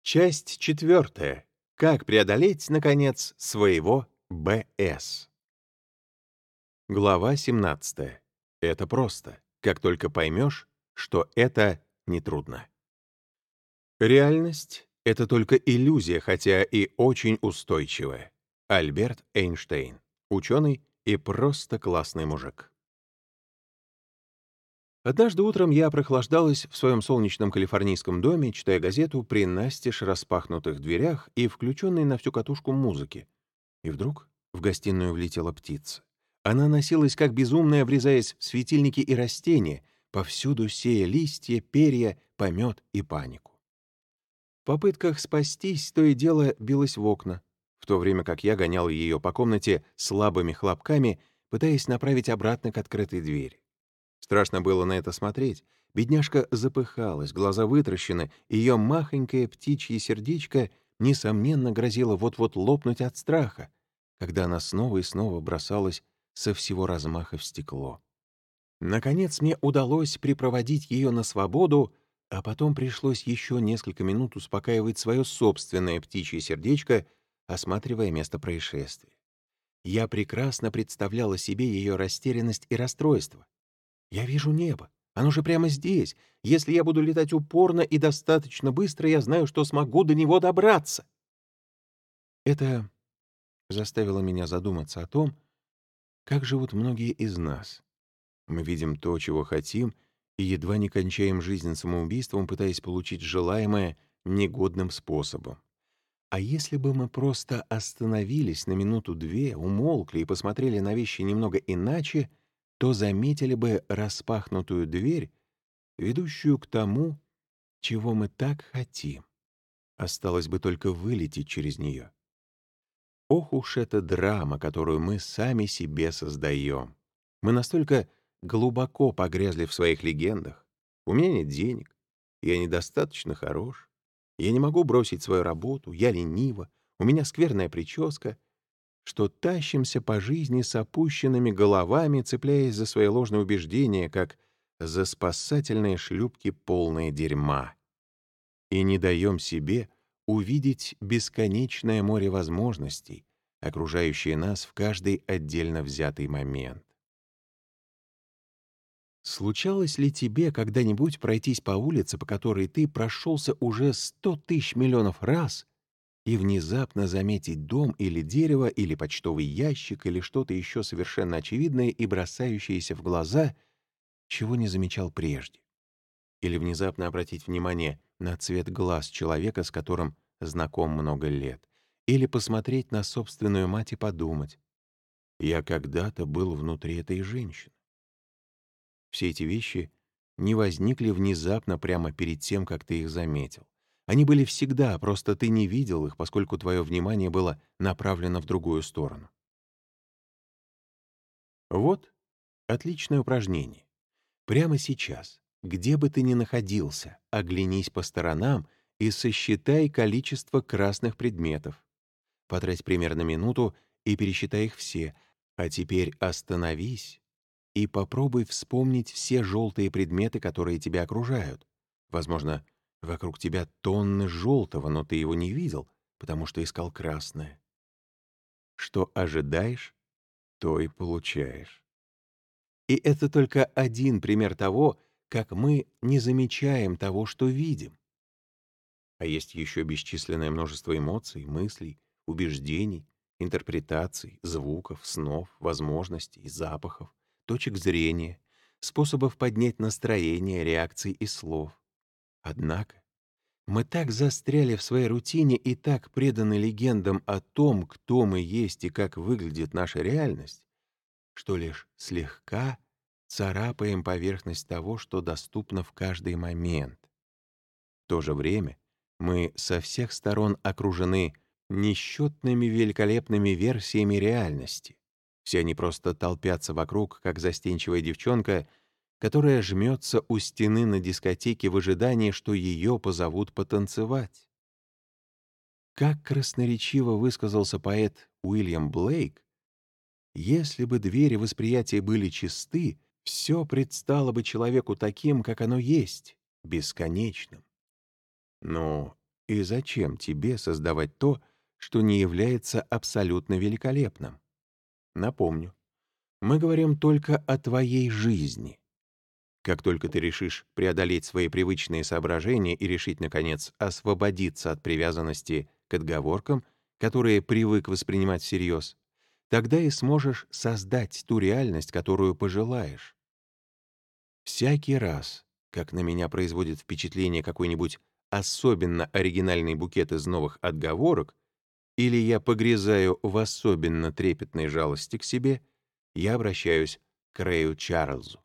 Часть четвертая. Как преодолеть, наконец, своего БС. Глава 17. Это просто, как только поймешь, что это нетрудно. Реальность — это только иллюзия, хотя и очень устойчивая. Альберт Эйнштейн. Ученый и просто классный мужик. Однажды утром я прохлаждалась в своем солнечном калифорнийском доме, читая газету при настежь распахнутых дверях и включенной на всю катушку музыки. И вдруг в гостиную влетела птица. Она носилась как безумная, врезаясь в светильники и растения, повсюду сея листья, перья, помет и панику. В попытках спастись то и дело билась в окна, в то время как я гонял ее по комнате слабыми хлопками, пытаясь направить обратно к открытой двери. Страшно было на это смотреть. Бедняжка запыхалась, глаза вытращены, и ее махонькое птичье сердечко, несомненно, грозило вот-вот лопнуть от страха, когда она снова и снова бросалась со всего размаха в стекло. Наконец мне удалось припроводить ее на свободу, а потом пришлось еще несколько минут успокаивать свое собственное птичье сердечко, осматривая место происшествия. Я прекрасно представляла себе ее растерянность и расстройство. Я вижу небо. Оно же прямо здесь. Если я буду летать упорно и достаточно быстро, я знаю, что смогу до него добраться. Это заставило меня задуматься о том, как живут многие из нас. Мы видим то, чего хотим, и едва не кончаем жизнь самоубийством, пытаясь получить желаемое негодным способом. А если бы мы просто остановились на минуту-две, умолкли и посмотрели на вещи немного иначе, то заметили бы распахнутую дверь, ведущую к тому, чего мы так хотим. Осталось бы только вылететь через нее. Ох уж эта драма, которую мы сами себе создаем. Мы настолько глубоко погрязли в своих легендах. У меня нет денег, я недостаточно хорош, я не могу бросить свою работу, я ленива, у меня скверная прическа, что тащимся по жизни с опущенными головами, цепляясь за свои ложные убеждения, как за спасательные шлюпки, полные дерьма, и не даем себе увидеть бесконечное море возможностей, окружающее нас в каждый отдельно взятый момент. Случалось ли тебе когда-нибудь пройтись по улице, по которой ты прошелся уже 100 тысяч миллионов раз, и внезапно заметить дом или дерево, или почтовый ящик, или что-то еще совершенно очевидное и бросающееся в глаза, чего не замечал прежде? Или внезапно обратить внимание на цвет глаз человека, с которым знаком много лет? Или посмотреть на собственную мать и подумать: «Я когда-то был внутри этой женщины». Все эти вещи не возникли внезапно прямо перед тем, как ты их заметил. Они были всегда, просто ты не видел их, поскольку твое внимание было направлено в другую сторону. Вот отличное упражнение. Прямо сейчас, где бы ты ни находился, оглянись по сторонам и сосчитай количество красных предметов. Потрать примерно минуту и пересчитай их все. А теперь остановись и попробуй вспомнить все желтые предметы, которые тебя окружают. Возможно, вокруг тебя тонны желтого, но ты его не видел, потому что искал красное. Что ожидаешь, то и получаешь. И это только один пример того, как мы не замечаем того, что видим. А есть еще бесчисленное множество эмоций, мыслей, убеждений, интерпретаций, звуков, снов, возможностей, запахов, точек зрения, способов поднять настроение, реакций и слов. Однако мы так застряли в своей рутине и так преданы легендам о том, кто мы есть и как выглядит наша реальность, что лишь слегка царапаем поверхность того, что доступно в каждый момент. В то же время мы со всех сторон окружены несчетными великолепными версиями реальности. Все они просто толпятся вокруг, как застенчивая девчонка, которая жмется у стены на дискотеке в ожидании, что ее позовут потанцевать. Как красноречиво высказался поэт Уильям Блейк: «Если бы двери восприятия были чисты, все предстало бы человеку таким, как оно есть, бесконечным». Ну, И зачем тебе создавать то, что не является абсолютно великолепным? Напомню, мы говорим только о твоей жизни. Как только ты решишь преодолеть свои привычные соображения и решить, наконец, освободиться от привязанности к отговоркам, которые привык воспринимать всерьез, тогда и сможешь создать ту реальность, которую пожелаешь. Всякий раз, как на меня производит впечатление какой-нибудь особенно оригинальный букет из новых отговорок, или я погрязаю в особенно трепетной жалости к себе, я обращаюсь к Рэю Чарльзу.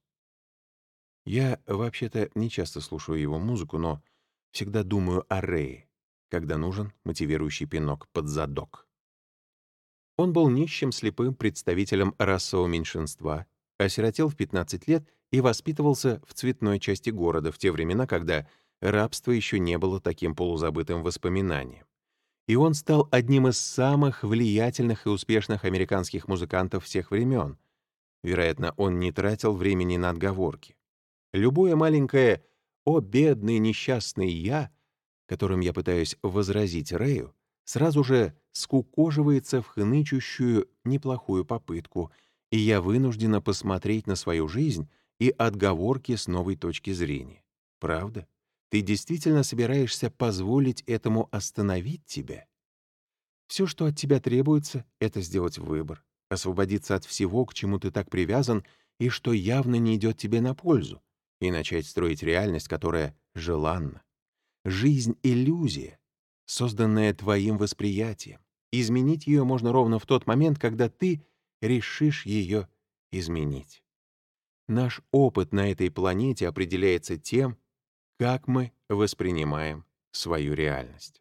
Я вообще-то не часто слушаю его музыку, но всегда думаю о Рэе, когда нужен мотивирующий пинок под задок. Он был нищим слепым представителем расового меньшинства, осиротел в 15 лет и воспитывался в цветной части города в те времена, когда рабство еще не было таким полузабытым воспоминанием. И он стал одним из самых влиятельных и успешных американских музыкантов всех времен. Вероятно, он не тратил времени на отговорки. Любое маленькое «О, бедный несчастный я», которым я пытаюсь возразить Рэю, сразу же скукоживается в хнычущую неплохую попытку, и я вынуждена посмотреть на свою жизнь и отговорки с новой точки зрения. Правда? Ты действительно собираешься позволить этому остановить тебя? Все, что от тебя требуется, это сделать выбор, освободиться от всего, к чему ты так привязан и что явно не идет тебе на пользу, и начать строить реальность, которая желанна. Жизнь — иллюзия, созданная твоим восприятием. Изменить ее можно ровно в тот момент, когда ты решишь ее изменить. Наш опыт на этой планете определяется тем, как мы воспринимаем свою реальность.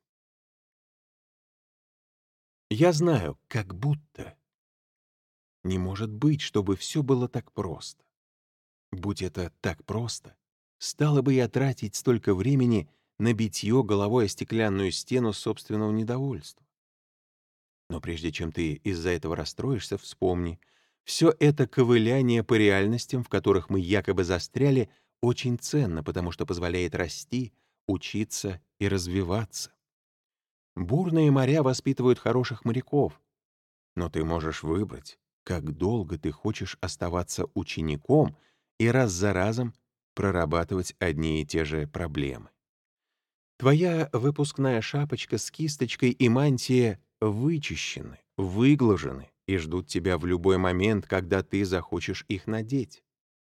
Я знаю, как будто не может быть, чтобы все было так просто. Будь это так просто, стало бы я тратить столько времени на битье головой о стеклянную стену собственного недовольства. Но прежде чем ты из-за этого расстроишься, вспомни, все это ковыляние по реальностям, в которых мы якобы застряли, очень ценно, потому что позволяет расти, учиться и развиваться. Бурные моря воспитывают хороших моряков, но ты можешь выбрать, как долго ты хочешь оставаться учеником и раз за разом прорабатывать одни и те же проблемы. Твоя выпускная шапочка с кисточкой и мантия вычищены, выглажены и ждут тебя в любой момент, когда ты захочешь их надеть.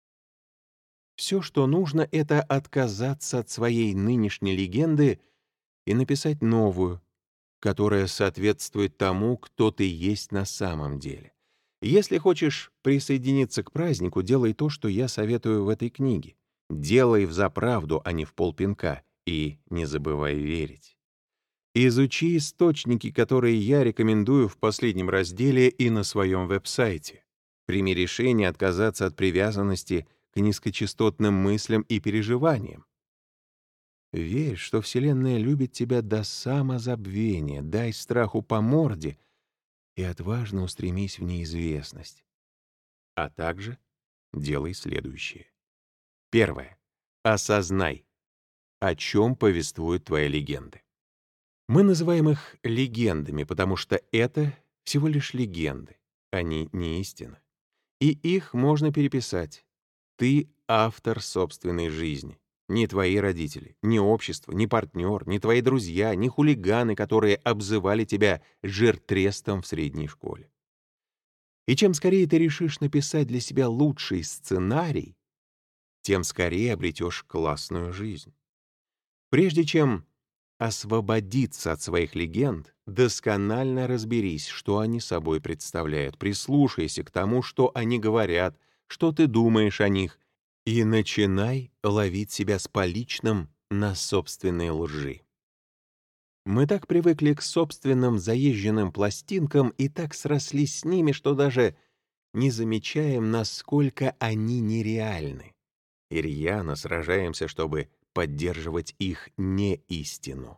Все, что нужно, это отказаться от своей нынешней легенды и написать новую, которая соответствует тому, кто ты есть на самом деле. Если хочешь присоединиться к празднику, делай то, что я советую в этой книге. Делай взаправду, а не в полпинка, и не забывай верить. Изучи источники, которые я рекомендую в последнем разделе и на своем веб-сайте. Прими решение отказаться от привязанности к низкочастотным мыслям и переживаниям. Верь, что Вселенная любит тебя до самозабвения, дай страху по морде и отважно устремись в неизвестность. А также делай следующее. Первое. Осознай, о чем повествуют твои легенды. Мы называем их легендами, потому что это всего лишь легенды, они не истина. И их можно переписать. Ты автор собственной жизни. Ни твои родители, ни общество, ни партнер, ни твои друзья, ни хулиганы, которые обзывали тебя жиртрестом в средней школе. И чем скорее ты решишь написать для себя лучший сценарий, тем скорее обретешь классную жизнь. Прежде чем освободиться от своих легенд, досконально разберись, что они собой представляют, прислушайся к тому, что они говорят, что ты думаешь о них, и начинай ловить себя с поличным на собственной лжи. Мы так привыкли к собственным заезженным пластинкам и так срослись с ними, что даже не замечаем, насколько они нереальны. И рьяно сражаемся, чтобы поддерживать их неистину.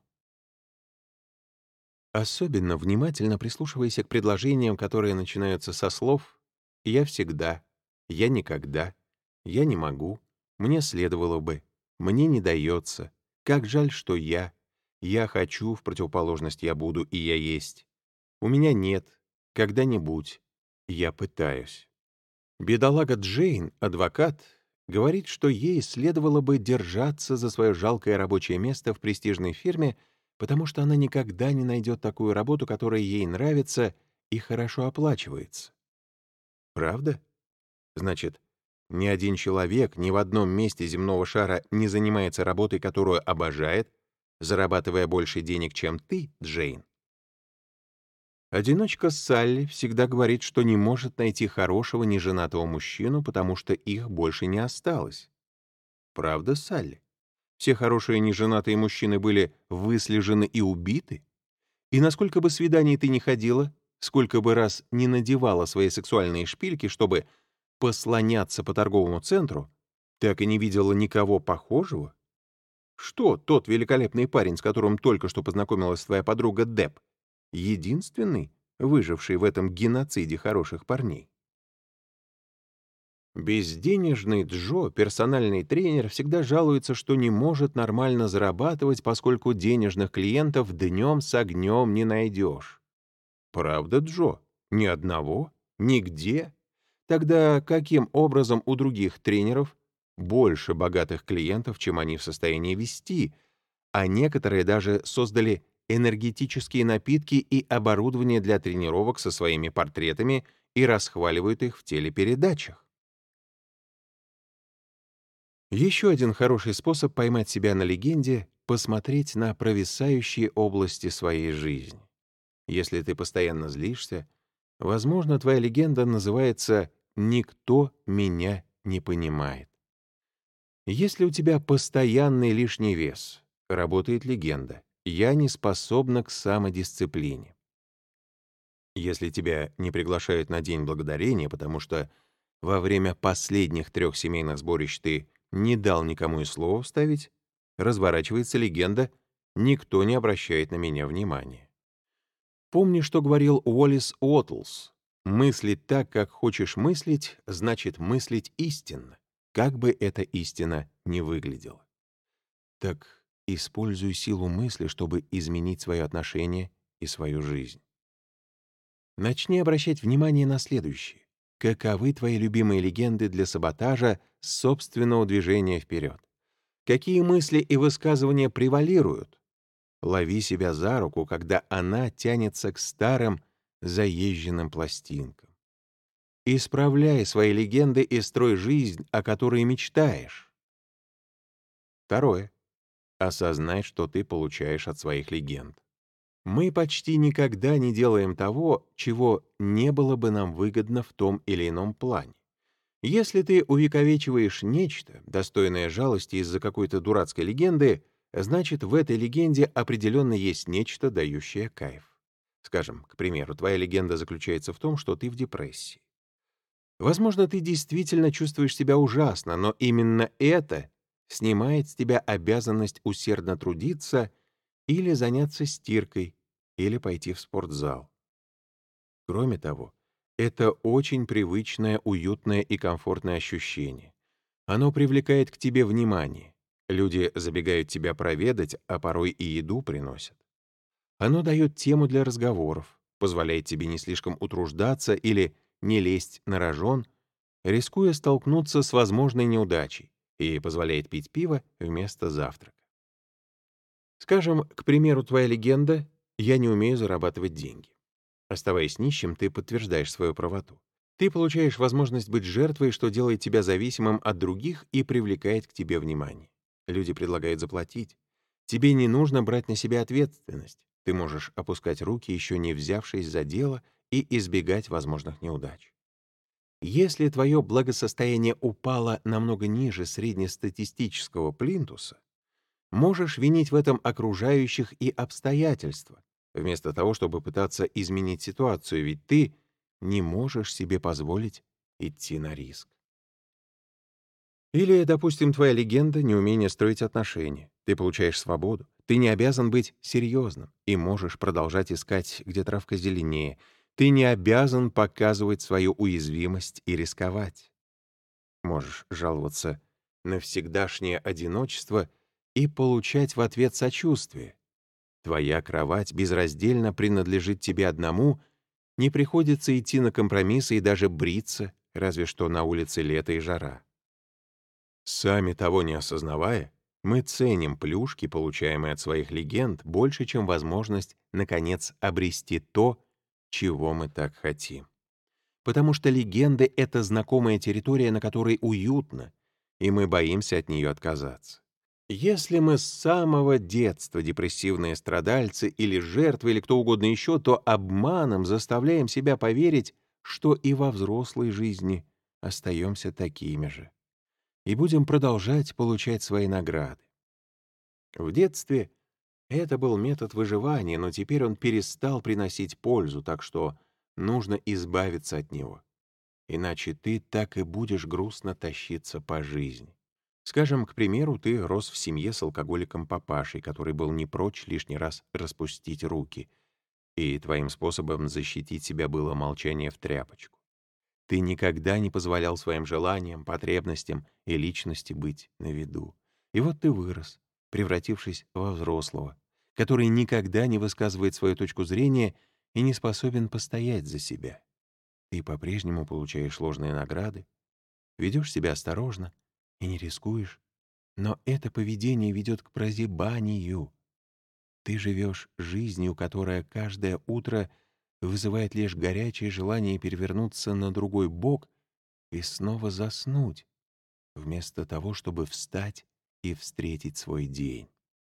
Особенно внимательно прислушивайся к предложениям, которые начинаются со слов «я всегда», «я никогда», «я не могу», «мне следовало бы», «мне не дается», «как жаль, что я», «я хочу» в противоположность «я буду» и «я есть». «У меня нет», «когда-нибудь», «я пытаюсь». Бедолага Джейн, адвокат, говорит, что ей следовало бы держаться за свое жалкое рабочее место в престижной фирме, потому что она никогда не найдет такую работу, которая ей нравится и хорошо оплачивается. Правда? Значит, ни один человек ни в одном месте земного шара не занимается работой, которую обожает, зарабатывая больше денег, чем ты, Джейн. Одиночка Салли всегда говорит, что не может найти хорошего неженатого мужчину, потому что их больше не осталось. Правда, Салли? Все хорошие неженатые мужчины были выслежены и убиты? И насколько бы свиданий ты ни ходила, сколько бы раз не надевала свои сексуальные шпильки, чтобы послоняться по торговому центру, так и не видела никого похожего? Что тот великолепный парень, с которым только что познакомилась твоя подруга Деб, единственный, выживший в этом геноциде хороших парней? Безденежный Джо, персональный тренер, всегда жалуется, что не может нормально зарабатывать, поскольку денежных клиентов днем с огнем не найдешь. Правда, Джо? Ни одного? Нигде? Тогда каким образом у других тренеров больше богатых клиентов, чем они в состоянии вести, а некоторые даже создали энергетические напитки и оборудование для тренировок со своими портретами и расхваливают их в телепередачах? Еще один хороший способ поймать себя на легенде — посмотреть на провисающие области своей жизни. Если ты постоянно злишься, возможно, твоя легенда называется «Никто меня не понимает». Если у тебя постоянный лишний вес, работает легенда «Я не способна к самодисциплине». Если тебя не приглашают на День Благодарения, потому что во время последних 3 семейных сборищ ты не дал никому и слова вставить, разворачивается легенда «Никто не обращает на меня внимания». Помни, что говорил Уоллес Уоттлс. «Мыслить так, как хочешь мыслить, значит мыслить истинно, как бы эта истина ни выглядела». Так используй силу мысли, чтобы изменить свое отношение и свою жизнь. Начни обращать внимание на следующее. Каковы твои любимые легенды для саботажа собственного движения вперед? Какие мысли и высказывания превалируют? Лови себя за руку, когда она тянется к старым заезженным пластинкам. Исправляй свои легенды и строй жизнь, о которой мечтаешь. Второе. Осознай, что ты получаешь от своих легенд. Мы почти никогда не делаем того, чего не было бы нам выгодно в том или ином плане. Если ты увековечиваешь нечто, достойное жалости из-за какой-то дурацкой легенды, значит, в этой легенде определенно есть нечто, дающее кайф. Скажем, к примеру, твоя легенда заключается в том, что ты в депрессии. Возможно, ты действительно чувствуешь себя ужасно, но именно это снимает с тебя обязанность усердно трудиться или заняться стиркой, или пойти в спортзал. Кроме того, это очень привычное, уютное и комфортное ощущение. Оно привлекает к тебе внимание. Люди забегают тебя проведать, а порой и еду приносят. Оно дает тему для разговоров, позволяет тебе не слишком утруждаться или не лезть на рожон, рискуя столкнуться с возможной неудачей, и позволяет пить пиво вместо завтрака. Скажем, к примеру, твоя легенда «Я не умею зарабатывать деньги». Оставаясь нищим, ты подтверждаешь свою правоту. Ты получаешь возможность быть жертвой, что делает тебя зависимым от других и привлекает к тебе внимание. Люди предлагают заплатить. Тебе не нужно брать на себя ответственность. Ты можешь опускать руки, еще не взявшись за дело, и избегать возможных неудач. Если твое благосостояние упало намного ниже среднестатистического плинтуса, можешь винить в этом окружающих и обстоятельства, вместо того, чтобы пытаться изменить ситуацию, ведь ты не можешь себе позволить идти на риск. Или, допустим, твоя легенда — неумение строить отношения. Ты получаешь свободу. Ты не обязан быть серьезным и можешь продолжать искать, где травка зеленее. Ты не обязан показывать свою уязвимость и рисковать. Можешь жаловаться на всегдашнее одиночество и получать в ответ сочувствие. Твоя кровать безраздельно принадлежит тебе одному, не приходится идти на компромиссы и даже бриться, разве что на улице лето и жара. Сами того не осознавая, мы ценим плюшки, получаемые от своих легенд, больше, чем возможность, наконец, обрести то, чего мы так хотим. Потому что легенды — это знакомая территория, на которой уютно, и мы боимся от нее отказаться. Если мы с самого детства депрессивные страдальцы или жертвы, или кто угодно еще, то обманом заставляем себя поверить, что и во взрослой жизни остаемся такими же и будем продолжать получать свои награды. В детстве это был метод выживания, но теперь он перестал приносить пользу, так что нужно избавиться от него. Иначе ты так и будешь грустно тащиться по жизни. Скажем, к примеру, ты рос в семье с алкоголиком-папашей, который был не прочь лишний раз распустить руки, и твоим способом защитить себя было молчание в тряпочку. Ты никогда не позволял своим желаниям, потребностям и личности быть на виду. И вот ты вырос, превратившись во взрослого, который никогда не высказывает свою точку зрения и не способен постоять за себя. Ты по-прежнему получаешь ложные награды, ведешь себя осторожно и не рискуешь, но это поведение ведет к прозябанию. Ты живешь жизнью, которая каждое утро вызывает лишь горячее желание перевернуться на другой бок и снова заснуть, вместо того, чтобы встать и встретить свой день.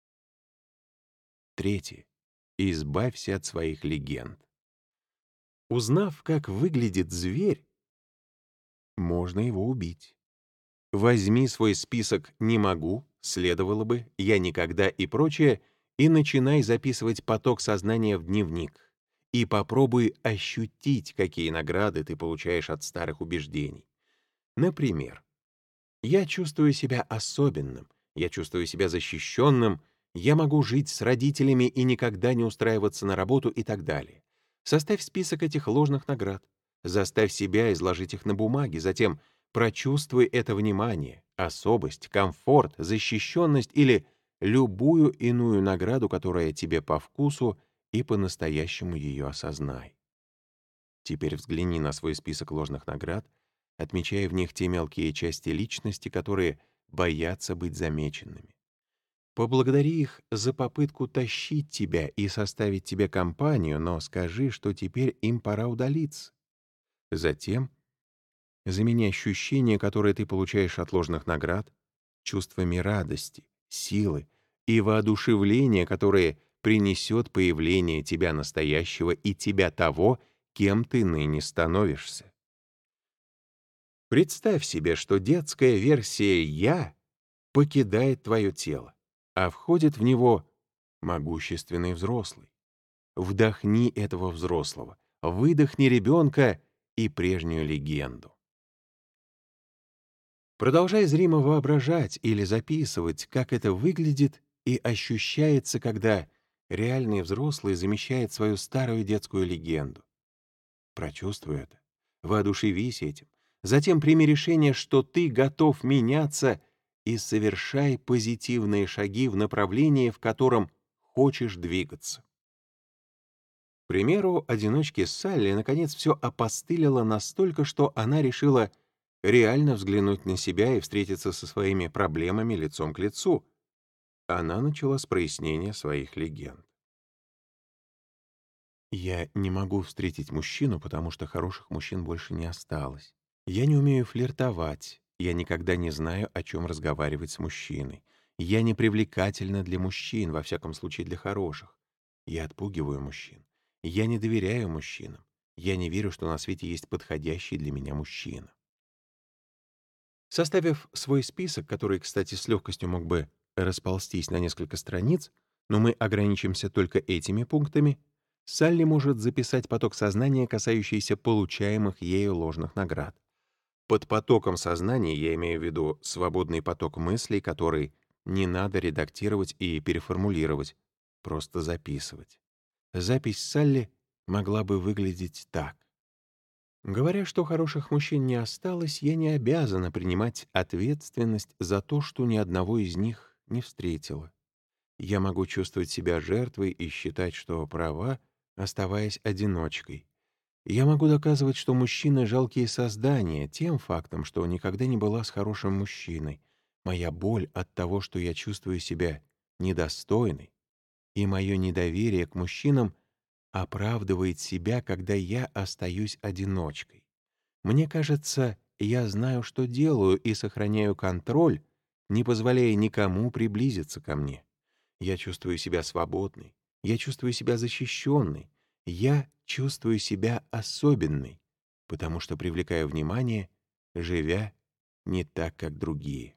Третье. Избавься от своих легенд. Узнав, как выглядит зверь, можно его убить. Возьми свой список «не могу», «следовало бы», «я никогда» и прочее, и начинай записывать поток сознания в дневник. И попробуй ощутить, какие награды ты получаешь от старых убеждений. Например, я чувствую себя особенным, я чувствую себя защищенным, я могу жить с родителями и никогда не устраиваться на работу и так далее. Составь список этих ложных наград. Заставь себя изложить их на бумаге, затем прочувствуй это внимание, особость, комфорт, защищенность или любую иную награду, которая тебе по вкусу, и по-настоящему ее осознай. Теперь взгляни на свой список ложных наград, отмечая в них те мелкие части личности, которые боятся быть замеченными. Поблагодари их за попытку тащить тебя и составить тебе компанию, но скажи, что теперь им пора удалиться. Затем замени ощущения, которые ты получаешь от ложных наград, чувствами радости, силы и воодушевления, которые принесет появление тебя настоящего и тебя того, кем ты ныне становишься. Представь себе, что детская версия «я» покидает твое тело, а входит в него могущественный взрослый. Вдохни этого взрослого, выдохни ребенка и прежнюю легенду. Продолжай зримо воображать или записывать, как это выглядит и ощущается, когда реальный взрослый замещает свою старую детскую легенду. Прочувствуй это, воодушевись этим, затем прими решение, что ты готов меняться, и совершай позитивные шаги в направлении, в котором хочешь двигаться. К примеру, одиночке Салли наконец все опостылило настолько, что она решила реально взглянуть на себя и встретиться со своими проблемами лицом к лицу. Она начала с прояснения своих легенд. Я не могу встретить мужчину, потому что хороших мужчин больше не осталось. Я не умею флиртовать. Я никогда не знаю, о чем разговаривать с мужчиной. Я не привлекательна для мужчин, во всяком случае для хороших. Я отпугиваю мужчин. Я не доверяю мужчинам. Я не верю, что на свете есть подходящий для меня мужчина. Составив свой список, который, кстати, с легкостью мог бы расползтись на несколько страниц, но мы ограничимся только этими пунктами, Салли может записать поток сознания, касающийся получаемых ею ложных наград. Под потоком сознания я имею в виду свободный поток мыслей, который не надо редактировать и переформулировать, просто записывать. Запись Салли могла бы выглядеть так. Говоря, что хороших мужчин не осталось, я не обязана принимать ответственность за то, что ни одного из них не встретила. Я могу чувствовать себя жертвой и считать, что права, оставаясь одиночкой. Я могу доказывать, что мужчины — жалкие создания, тем фактом, что никогда не была с хорошим мужчиной. Моя боль от того, что я чувствую себя недостойной, и мое недоверие к мужчинам оправдывает себя, когда я остаюсь одиночкой. Мне кажется, я знаю, что делаю, и сохраняю контроль, не позволяя никому приблизиться ко мне. Я чувствую себя свободной, я чувствую себя защищенной, я чувствую себя особенной, потому что привлекаю внимание, живя не так, как другие.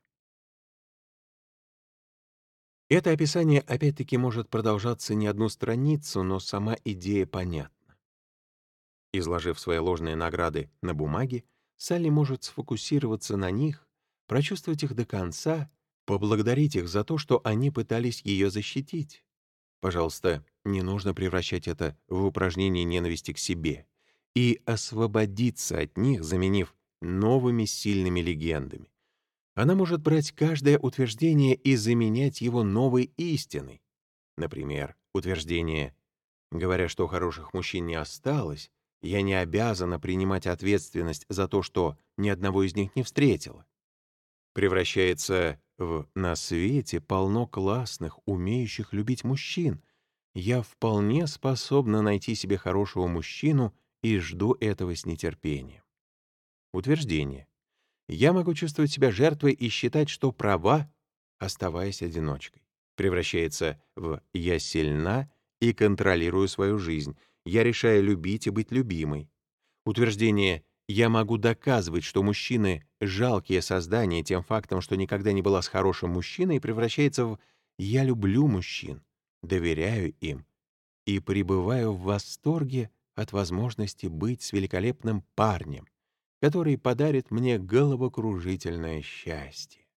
Это описание опять-таки может продолжаться не одну страницу, но сама идея понятна. Изложив свои ложные награды на бумаге, Салли может сфокусироваться на них, прочувствовать их до конца, поблагодарить их за то, что они пытались ее защитить. Пожалуйста, не нужно превращать это в упражнение ненависти к себе и освободиться от них, заменив новыми сильными легендами. Она может брать каждое утверждение и заменять его новой истиной. Например, утверждение «Говоря, что хороших мужчин не осталось, я не обязана принимать ответственность за то, что ни одного из них не встретила», превращается в «На свете полно классных, умеющих любить мужчин. Я вполне способна найти себе хорошего мужчину и жду этого с нетерпением». Утверждение. Я могу чувствовать себя жертвой и считать, что права, оставаясь одиночкой. Превращается в «я сильна и контролирую свою жизнь. Я решаю любить и быть любимой». Утверждение «я могу доказывать, что мужчины — жалкие создания тем фактом, что никогда не была с хорошим мужчиной», превращается в «я люблю мужчин, доверяю им и пребываю в восторге от возможности быть с великолепным парнем, который подарит мне головокружительное счастье».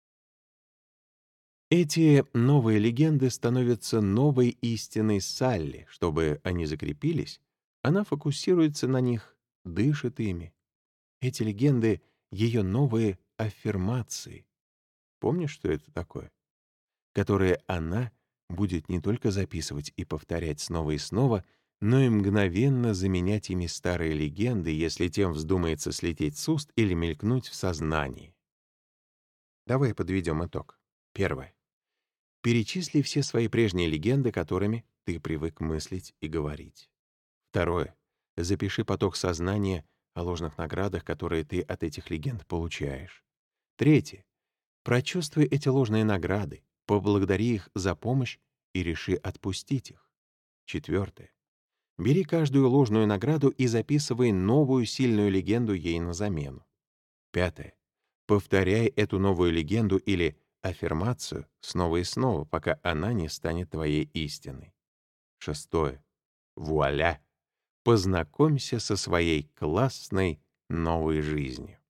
Эти новые легенды становятся новой истиной Салли. Чтобы они закрепились, она фокусируется на них, дышит ими. Эти легенды — ее новые аффирмации. Помнишь, что это такое? Которые она будет не только записывать и повторять снова и снова, но и мгновенно заменять ими старые легенды, если тем вздумается слететь с уст или мелькнуть в сознании. Давай подведем итог. Первое. Перечисли все свои прежние легенды, которыми ты привык мыслить и говорить. Второе. Запиши поток сознания о ложных наградах, которые ты от этих легенд получаешь. Третье. Прочувствуй эти ложные награды, поблагодари их за помощь и реши отпустить их. Четвертое. Бери каждую ложную награду и записывай новую сильную легенду ей на замену. Пятое. Повторяй эту новую легенду или аффирмацию снова и снова, пока она не станет твоей истиной. Шестое. Вуаля! Познакомься со своей классной новой жизнью.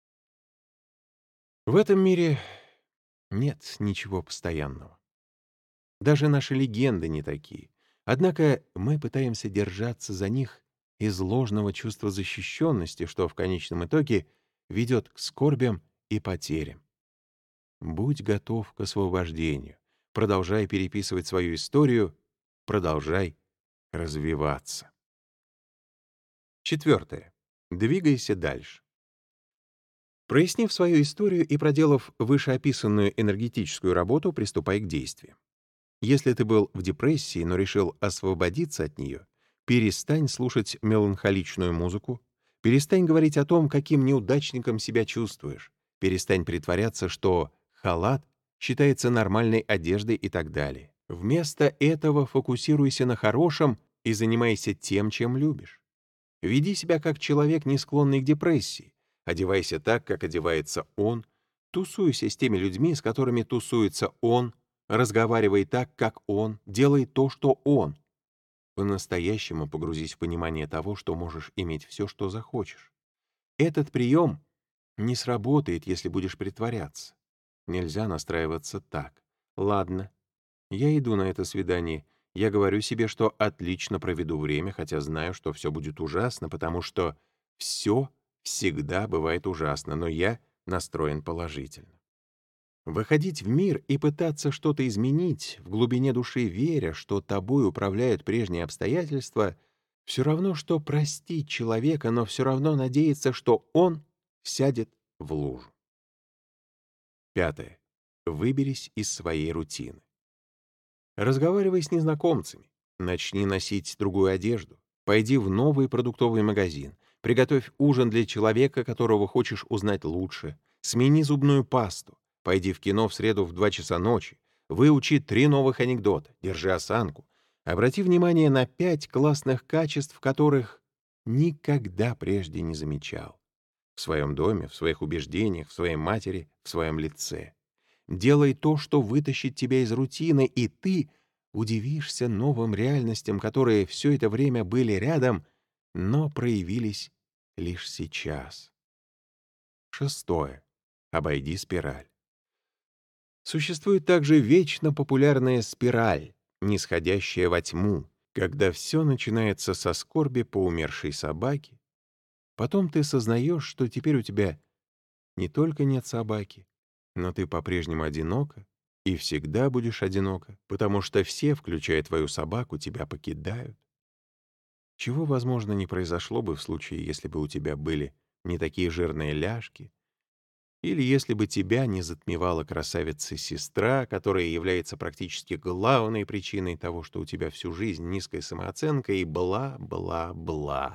В этом мире нет ничего постоянного. Даже наши легенды не такие. Однако мы пытаемся держаться за них из ложного чувства защищенности, что в конечном итоге ведет к скорбям и потерям. Будь готов к освобождению. Продолжай переписывать свою историю, продолжай развиваться. Четвертое. Двигайся дальше. Прояснив свою историю и проделав вышеописанную энергетическую работу, приступай к действиям. Если ты был в депрессии, но решил освободиться от нее, перестань слушать меланхоличную музыку, перестань говорить о том, каким неудачником себя чувствуешь, перестань притворяться, что халат считается нормальной одеждой и так далее. Вместо этого фокусируйся на хорошем и занимайся тем, чем любишь. Веди себя как человек, не склонный к депрессии. Одевайся так, как одевается он. Тусуйся с теми людьми, с которыми тусуется он. Разговаривай так, как он. Делай то, что он. По-настоящему погрузись в понимание того, что можешь иметь все, что захочешь. Этот прием не сработает, если будешь притворяться. Нельзя настраиваться так. Ладно, я иду на это свидание. Я говорю себе, что отлично проведу время, хотя знаю, что все будет ужасно, потому что все всегда бывает ужасно, но я настроен положительно. Выходить в мир и пытаться что-то изменить, в глубине души веря, что тобой управляют прежние обстоятельства, все равно, что простить человека, но все равно надеяться, что он сядет в лужу. Пятое. Выберись из своей рутины. Разговаривай с незнакомцами. Начни носить другую одежду. Пойди в новый продуктовый магазин. Приготовь ужин для человека, которого хочешь узнать лучше. Смени зубную пасту. Пойди в кино в среду в 2 часа ночи. Выучи 3 новых анекдота. Держи осанку. Обрати внимание на 5 классных качеств, которых никогда прежде не замечал. В своем доме, в своих убеждениях, в своей матери, в своем лице. Делай то, что вытащит тебя из рутины, и ты удивишься новым реальностям, которые все это время были рядом, но проявились лишь сейчас. Шестое. Обойди спираль. Существует также вечно популярная спираль, нисходящая во тьму, когда все начинается со скорби по умершей собаке. Потом ты сознаешь, что теперь у тебя не только нет собаки, но ты по-прежнему одинока и всегда будешь одинока, потому что все, включая твою собаку, тебя покидают. Чего, возможно, не произошло бы в случае, если бы у тебя были не такие жирные ляжки, или если бы тебя не затмевала красавица-сестра, которая является практически главной причиной того, что у тебя всю жизнь низкая самооценка и бла-бла-бла.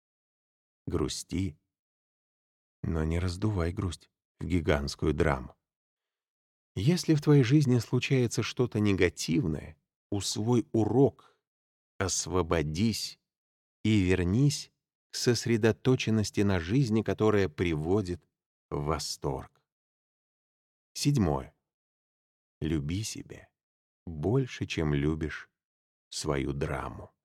Грусти, но не раздувай грусть в гигантскую драму. Если в твоей жизни случается что-то негативное, усвой урок, освободись и вернись к сосредоточенности на жизни, которая приводит в восторг. Седьмое. Люби себя больше, чем любишь свою драму.